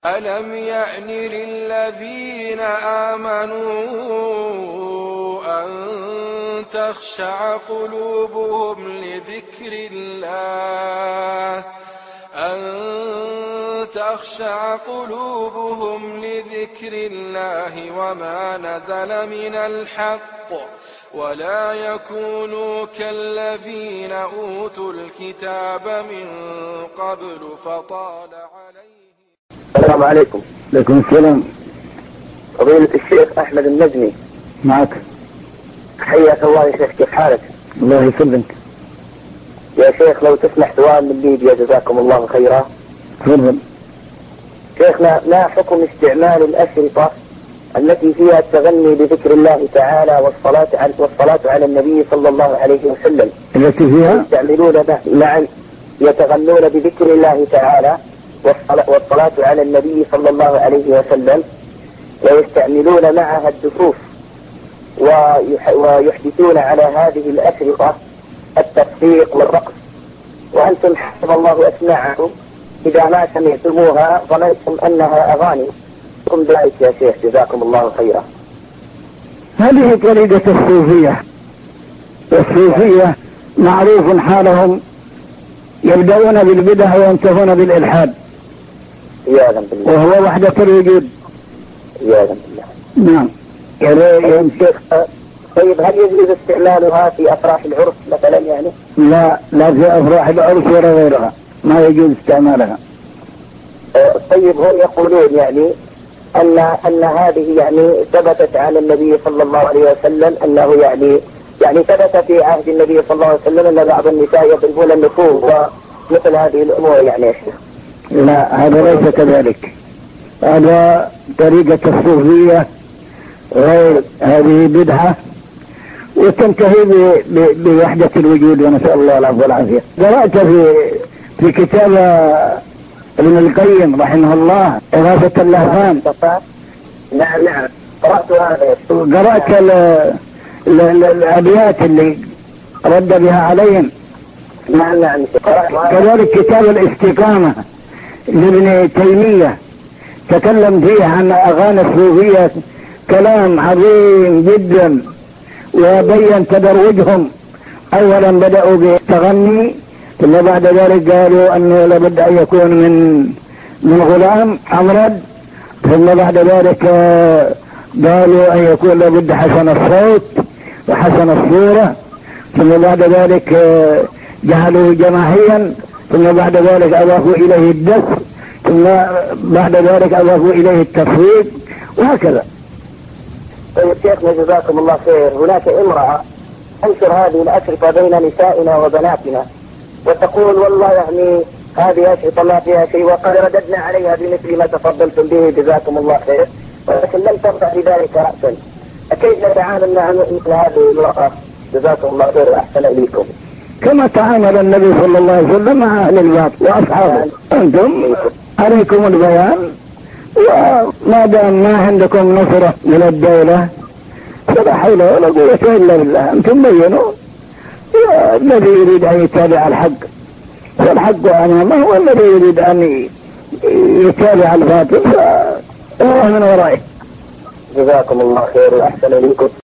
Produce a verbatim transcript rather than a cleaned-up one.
ألم يأن للذين آمنوا أن تخشع قلوبهم لذكر الله أن تخشع قلوبهم لذكر الله وما نزل من الحق ولا يكونوا كالذين أوتوا الكتاب من قبل فطال عليهم. السلام عليكم. عليكم السلام. فضيلة الشيخ أحمد النجمي معك. حياك الله يا شيخ، كيف حالك؟ الله يسلمك يا شيخ لو تسمح سؤال من ليبيا جزاكم الله خيرا. تفضل. شيخنا، ما حكم استعمال الأشرطة التي فيها التغني بذكر الله تعالى والصلاة على والصلاة على النبي صلى الله عليه وسلم؟ التي فيها يستعملون به نعم يتغنون بذكر الله تعالى والصلاة على النبي صلى الله عليه وسلم، ويستعملون معها الدفوف ويحدثون على هذه الأشرطة التصفيق والرقص، وأنتم حفظ الله أسماعكم إذا ما سمعتموها ظننتم أنها أغاني. قم ذلك يا شيخ جزاكم الله خيرا. هذه طريقة الصوفية، والصوفية معروف حالهم يبدأون بالبدع وينتهون بالإلحاد، عياذا بالله، وهو وحدة الوجود. عياذا بالله. نعم. يا شيخ، طيب هل يجوز استعمالها في أفراح العرس مثلا يعني؟ لا، لا في أفراح العرس ولا غيرها، ما يجوز استعمالها. طيب هم يقولون يعني أن أن هذه يعني ثبتت عن النبي صلى الله عليه وسلم أنه يعني يعني ثبت في عهد النبي صلى الله عليه وسلم أن بعض النساء يضربون النفوس ومثل هذه الأمور يعني يا شيخ. لا، هذا ليس كذلك، هذا طريقة الصوفية غير، هذه بدعة وتنتهي بوحدة الوجود، ونسأل الله العفو والعافية. قرأت في في كتاب ابن القيم رحمه الله إغاثة اللهفان. نعم نعم قرأت هذا. قرأت الأبيات اللي رد بها عليهم. نعم نعم. كذلك كتاب الاستقامة لابن تيمية تكلم فيه عن أغاني الصوفية كلام عظيم جدا، وبين تدرجهم. أولا بدأوا بالتغني، ثم بعد ذلك قالوا أنه لابد أن يكون من من غلام أمرد، ثم بعد ذلك قالوا أن يكون لابد حسن الصوت وحسن الصورة، ثم بعد ذلك جعلوه جماعيا، ثم بعد ذلك أضافوا إليه الدف، ثم بعد ذلك أضافوا إليه التصويت، وهكذا. طيب شيخنا جزاكم الله خير، هناك امرأة تنشر هذه الأشرطة بين نسائنا وبناتنا وتقول والله يعني هذه أشرطة ما فيها شيء، وقد رددنا عليها بمثل ما تفضلتم به جزاكم الله خير، ولكن لم ترفع بذلك رأسا. كيف نتعامل مع مثل هذه المرأة جزاكم الله خير وأحسن إليكم؟ كما تعامل النبي صلى الله عليه وسلم مع أهل الباطل وأصحابه. أنتم عليكم البيان، وما دام ما عندكم نصرة من الدولة فلا حول ولا قوة إلا بالله. أنتم بينوا، الذي يريد أن يتابع الحق فالحق أمامه، والذي يريد أن يتابع الباطل فهو من ورائه. جزاكم الله خير وأحسن إليكم.